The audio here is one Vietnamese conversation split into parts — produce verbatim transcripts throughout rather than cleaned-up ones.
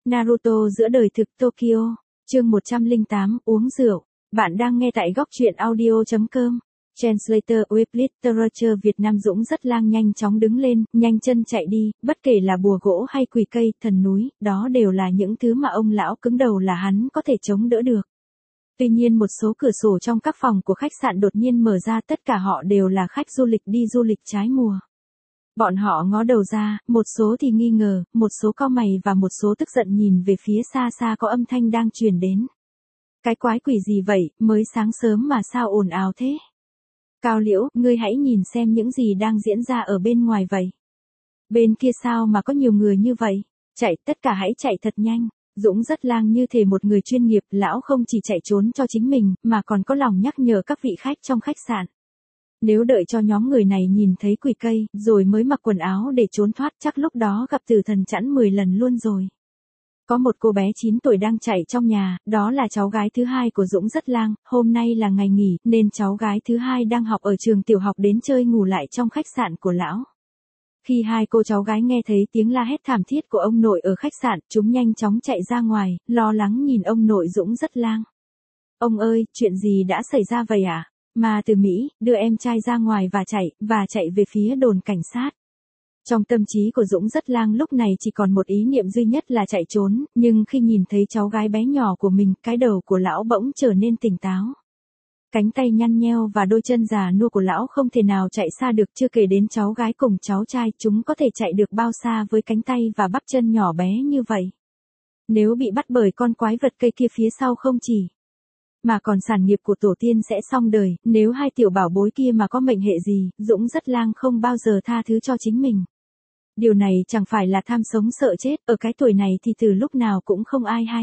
Naruto giữa đời thực Tokyo, chương một trăm lẻ tám, uống rượu. Bạn đang nghe tại góc truyện audio chấm com. Translator with Literature Việt Nam. Dũng rất lang nhanh chóng đứng lên, nhanh chân chạy đi, bất kể là bùa gỗ hay quỷ cây, thần núi, đó đều là những thứ mà ông lão cứng đầu là hắn có thể chống đỡ được. Tuy nhiên một số cửa sổ trong các phòng của khách sạn đột nhiên mở ra, tất cả họ đều là khách du lịch đi du lịch trái mùa. Bọn họ ngó đầu ra, một số thì nghi ngờ, một số cau mày và một số tức giận nhìn về phía xa xa có âm thanh đang truyền đến. Cái quái quỷ gì vậy, mới sáng sớm mà sao ồn ào thế? Cao Liễu, ngươi hãy nhìn xem những gì đang diễn ra ở bên ngoài vậy. Bên kia sao mà có nhiều người như vậy? Chạy, tất cả hãy chạy thật nhanh. Dũng rất lang như thể một người chuyên nghiệp, lão không chỉ chạy trốn cho chính mình, mà còn có lòng nhắc nhở các vị khách trong khách sạn. Nếu đợi cho nhóm người này nhìn thấy quỷ cây, rồi mới mặc quần áo để trốn thoát, chắc lúc đó gặp tử thần chẵn mười lần luôn rồi. Có một cô bé chín tuổi đang chạy trong nhà, đó là cháu gái thứ hai của Dũng rất lang, hôm nay là ngày nghỉ, nên cháu gái thứ hai đang học ở trường tiểu học đến chơi ngủ lại trong khách sạn của lão. Khi hai cô cháu gái nghe thấy tiếng la hét thảm thiết của ông nội ở khách sạn, chúng nhanh chóng chạy ra ngoài, lo lắng nhìn ông nội Dũng rất lang. Ông ơi, chuyện gì đã xảy ra vậy ạ? À? Mà từ Mỹ, đưa em trai ra ngoài và chạy, và chạy về phía đồn cảnh sát. Trong tâm trí của Dũng rất lang lúc này chỉ còn một ý niệm duy nhất là chạy trốn, nhưng khi nhìn thấy cháu gái bé nhỏ của mình, cái đầu của lão bỗng trở nên tỉnh táo. Cánh tay nhăn nheo và đôi chân già nua của lão không thể nào chạy xa được, chưa kể đến cháu gái cùng cháu trai, chúng có thể chạy được bao xa với cánh tay và bắp chân nhỏ bé như vậy. Nếu bị bắt bởi con quái vật cây kia phía sau không chỉ mà còn sản nghiệp của tổ tiên sẽ xong đời, nếu hai tiểu bảo bối kia mà có mệnh hệ gì, Dũng rất lang không bao giờ tha thứ cho chính mình. Điều này chẳng phải là tham sống sợ chết, ở cái tuổi này thì từ lúc nào cũng không ai hay.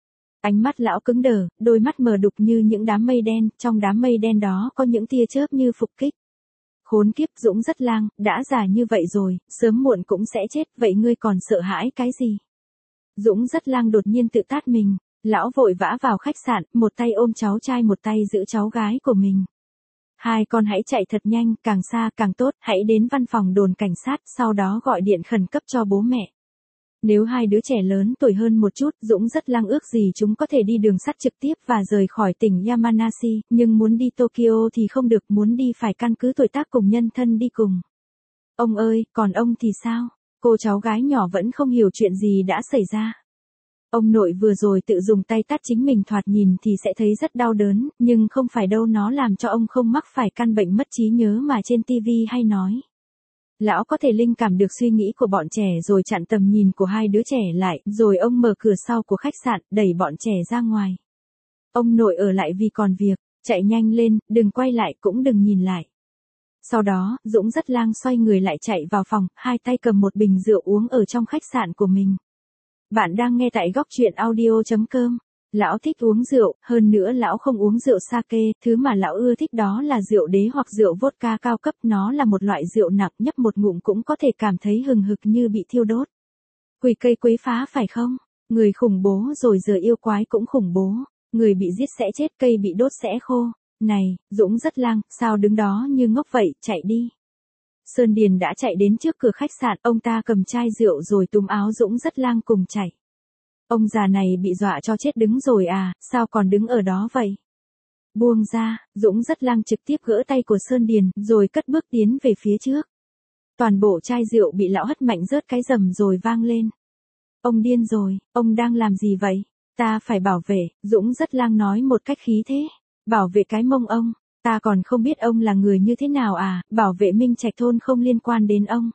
Ánh mắt lão cứng đờ, đôi mắt mờ đục như những đám mây đen, trong đám mây đen đó có những tia chớp như phục kích. Khốn kiếp, Dũng rất lang, đã già như vậy rồi, sớm muộn cũng sẽ chết, vậy ngươi còn sợ hãi cái gì? Dũng rất lang đột nhiên tự tát mình. Lão vội vã vào khách sạn, một tay ôm cháu trai một tay giữ cháu gái của mình. Hai con hãy chạy thật nhanh, càng xa càng tốt, hãy đến văn phòng đồn cảnh sát, sau đó gọi điện khẩn cấp cho bố mẹ. Nếu hai đứa trẻ lớn tuổi hơn một chút, Dũng rất lang ước gì chúng có thể đi đường sắt trực tiếp và rời khỏi tỉnh Yamanashi, nhưng muốn đi Tokyo thì không được, muốn đi phải căn cứ tuổi tác cùng nhân thân đi cùng. Ông ơi, còn ông thì sao? Cô cháu gái nhỏ vẫn không hiểu chuyện gì đã xảy ra. Ông nội vừa rồi tự dùng tay tát chính mình, thoạt nhìn thì sẽ thấy rất đau đớn, nhưng không phải đâu, nó làm cho ông không mắc phải căn bệnh mất trí nhớ mà trên ti vi hay nói. Lão có thể linh cảm được suy nghĩ của bọn trẻ rồi chặn tầm nhìn của hai đứa trẻ lại, rồi ông mở cửa sau của khách sạn, đẩy bọn trẻ ra ngoài. Ông nội ở lại vì còn việc, chạy nhanh lên, đừng quay lại cũng đừng nhìn lại. Sau đó, Dũng rất lang xoay người lại chạy vào phòng, hai tay cầm một bình rượu uống ở trong khách sạn của mình. Bạn đang nghe tại góc truyện audio chấm com. Lão thích uống rượu, hơn nữa lão không uống rượu sake, thứ mà lão ưa thích đó là rượu đế hoặc rượu vodka cao cấp, nó là một loại rượu nặng, nhấp một ngụm cũng có thể cảm thấy hừng hực như bị thiêu đốt. Quỷ cây quấy phá phải không? Người khủng bố rồi giờ yêu quái cũng khủng bố, người bị giết sẽ chết, cây bị đốt sẽ khô. Này, Dũng rất lang, sao đứng đó như ngốc vậy, chạy đi. Sơn Điền đã chạy đến trước cửa khách sạn, ông ta cầm chai rượu rồi túm áo Dũng rất lang cùng chạy. Ông già này bị dọa cho chết đứng rồi à, sao còn đứng ở đó vậy? Buông ra, Dũng rất lang trực tiếp gỡ tay của Sơn Điền, rồi cất bước tiến về phía trước. Toàn bộ chai rượu bị lão hất mạnh rớt cái rầm rồi vang lên. Ông điên rồi, ông đang làm gì vậy? Ta phải bảo vệ, Dũng rất lang nói một cách khí thế. Bảo vệ cái mông ông. Ta còn không biết ông là người như thế nào à, bảo vệ Minh Trạch thôn không liên quan đến ông.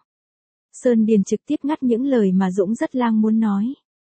Sơn Điền trực tiếp ngắt những lời mà Dũng rất lang muốn nói.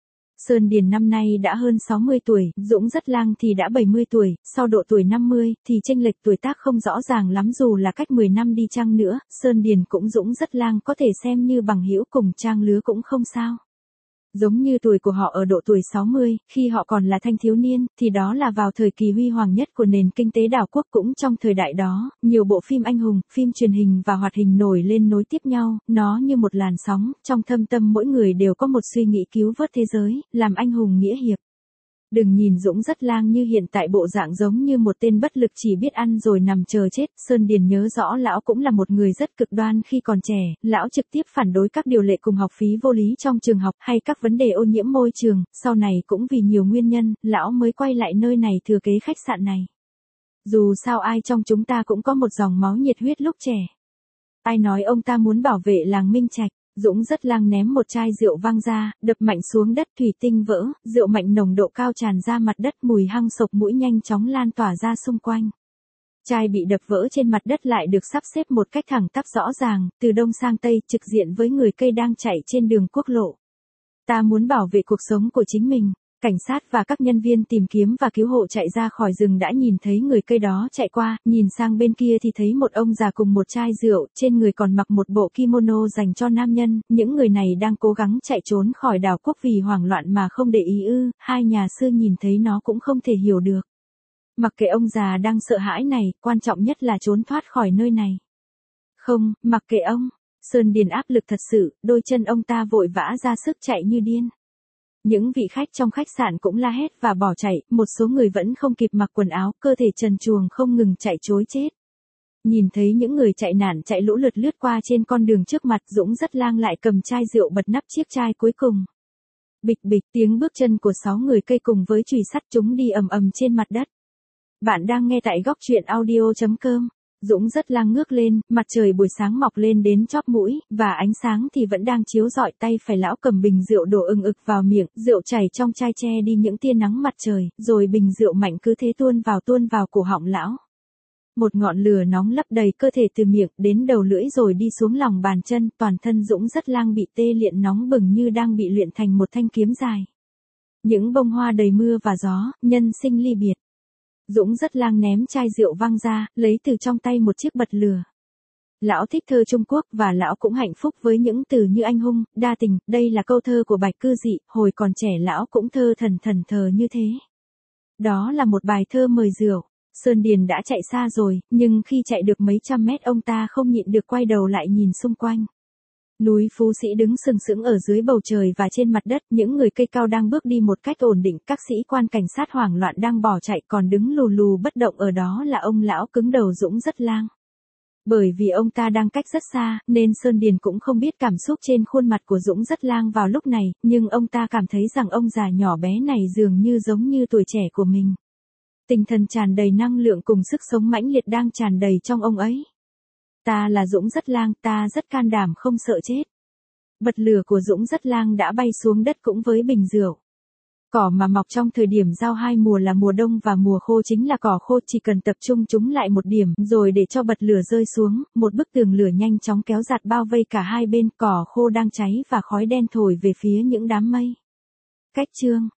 Sơn Điền năm nay đã hơn sáu mươi tuổi, Dũng rất lang thì đã bảy mươi tuổi, sau độ tuổi năm mươi thì chênh lệch tuổi tác không rõ ràng lắm, dù là cách mười năm đi chăng nữa, Sơn Điền cũng Dũng rất lang có thể xem như bằng hữu cùng trang lứa cũng không sao. Giống như tuổi của họ ở độ tuổi sáu mươi, khi họ còn là thanh thiếu niên, thì đó là vào thời kỳ huy hoàng nhất của nền kinh tế đảo quốc. Cũng trong thời đại đó, nhiều bộ phim anh hùng, phim truyền hình và hoạt hình nổi lên nối tiếp nhau, nó như một làn sóng, trong thâm tâm mỗi người đều có một suy nghĩ cứu vớt thế giới, làm anh hùng nghĩa hiệp. Đừng nhìn Dũng Rất Lang như hiện tại bộ dạng giống như một tên bất lực chỉ biết ăn rồi nằm chờ chết, Sơn Điền nhớ rõ lão cũng là một người rất cực đoan khi còn trẻ, lão trực tiếp phản đối các điều lệ cùng học phí vô lý trong trường học hay các vấn đề ô nhiễm môi trường, sau này cũng vì nhiều nguyên nhân, lão mới quay lại nơi này thừa kế khách sạn này. Dù sao ai trong chúng ta cũng có một dòng máu nhiệt huyết lúc trẻ. Ai nói ông ta muốn bảo vệ làng Minh Trạch? Dũng Rất Lang ném một chai rượu văng ra, đập mạnh xuống đất, thủy tinh vỡ, rượu mạnh nồng độ cao tràn ra mặt đất, mùi hăng sộc mũi nhanh chóng lan tỏa ra xung quanh. Chai bị đập vỡ trên mặt đất lại được sắp xếp một cách thẳng tắp rõ ràng, từ đông sang tây, trực diện với người cây đang chạy trên đường quốc lộ. Ta muốn bảo vệ cuộc sống của chính mình. Cảnh sát và các nhân viên tìm kiếm và cứu hộ chạy ra khỏi rừng đã nhìn thấy người cây đó chạy qua, nhìn sang bên kia thì thấy một ông già cùng một chai rượu, trên người còn mặc một bộ kimono dành cho nam nhân, những người này đang cố gắng chạy trốn khỏi đảo quốc vì hoảng loạn mà không để ý ư, hai nhà sư nhìn thấy nó cũng không thể hiểu được. Mặc kệ ông già đang sợ hãi này, quan trọng nhất là trốn thoát khỏi nơi này. Không, mặc kệ ông, Sơn Điền áp lực thật sự, đôi chân ông ta vội vã ra sức chạy như điên. Những vị khách trong khách sạn cũng la hét và bỏ chạy, một số người vẫn không kịp mặc quần áo, cơ thể trần truồng không ngừng chạy trối chết. Nhìn thấy những người chạy nạn chạy lũ lượt lướt qua trên con đường trước mặt, Dũng Rất Lang lại cầm chai rượu bật nắp chiếc chai cuối cùng. Bịch bịch, tiếng bước chân của sáu người cây cùng với chùy sắt chúng đi ầm ầm trên mặt đất. Bạn đang nghe tại góc truyện audio chấm com. Dũng Rất Lang ngước lên, mặt trời buổi sáng mọc lên đến chóp mũi, và ánh sáng thì vẫn đang chiếu rọi, tay phải lão cầm bình rượu đổ ừng ực vào miệng, rượu chảy trong chai che đi những tia nắng mặt trời, rồi bình rượu mạnh cứ thế tuôn vào tuôn vào cổ họng lão. Một ngọn lửa nóng lấp đầy cơ thể từ miệng đến đầu lưỡi rồi đi xuống lòng bàn chân, toàn thân Dũng Rất Lang bị tê liệt nóng bừng như đang bị luyện thành một thanh kiếm dài. Những bông hoa đầy mưa và gió, nhân sinh ly biệt. Dũng Rất Lang ném chai rượu văng ra, lấy từ trong tay một chiếc bật lửa. Lão thích thơ Trung Quốc và lão cũng hạnh phúc với những từ như anh hùng, đa tình, đây là câu thơ của Bạch Cư Dị, hồi còn trẻ lão cũng thơ thần thần thờ như thế. Đó là một bài thơ mời rượu. Sơn Điền đã chạy xa rồi, nhưng khi chạy được mấy trăm mét ông ta không nhịn được quay đầu lại nhìn xung quanh. Núi Phú Sĩ đứng sừng sững ở dưới bầu trời và trên mặt đất, những người cây cao đang bước đi một cách ổn định, các sĩ quan cảnh sát hoảng loạn đang bỏ chạy, còn đứng lù lù bất động ở đó là ông lão cứng đầu Dũng Rất Lang. Bởi vì ông ta đang cách rất xa, nên Sơn Điền cũng không biết cảm xúc trên khuôn mặt của Dũng Rất Lang vào lúc này, nhưng ông ta cảm thấy rằng ông già nhỏ bé này dường như giống như tuổi trẻ của mình. Tinh thần tràn đầy năng lượng cùng sức sống mãnh liệt đang tràn đầy trong ông ấy. Ta là Dũng Rất Lang, ta rất can đảm không sợ chết. Bật lửa của Dũng Rất Lang đã bay xuống đất cũng với bình rượu. Cỏ mà mọc trong thời điểm giao hai mùa là mùa đông và mùa khô chính là cỏ khô, chỉ cần tập trung chúng lại một điểm rồi để cho bật lửa rơi xuống, một bức tường lửa nhanh chóng kéo giạt bao vây cả hai bên, cỏ khô đang cháy và khói đen thổi về phía những đám mây. Cách chương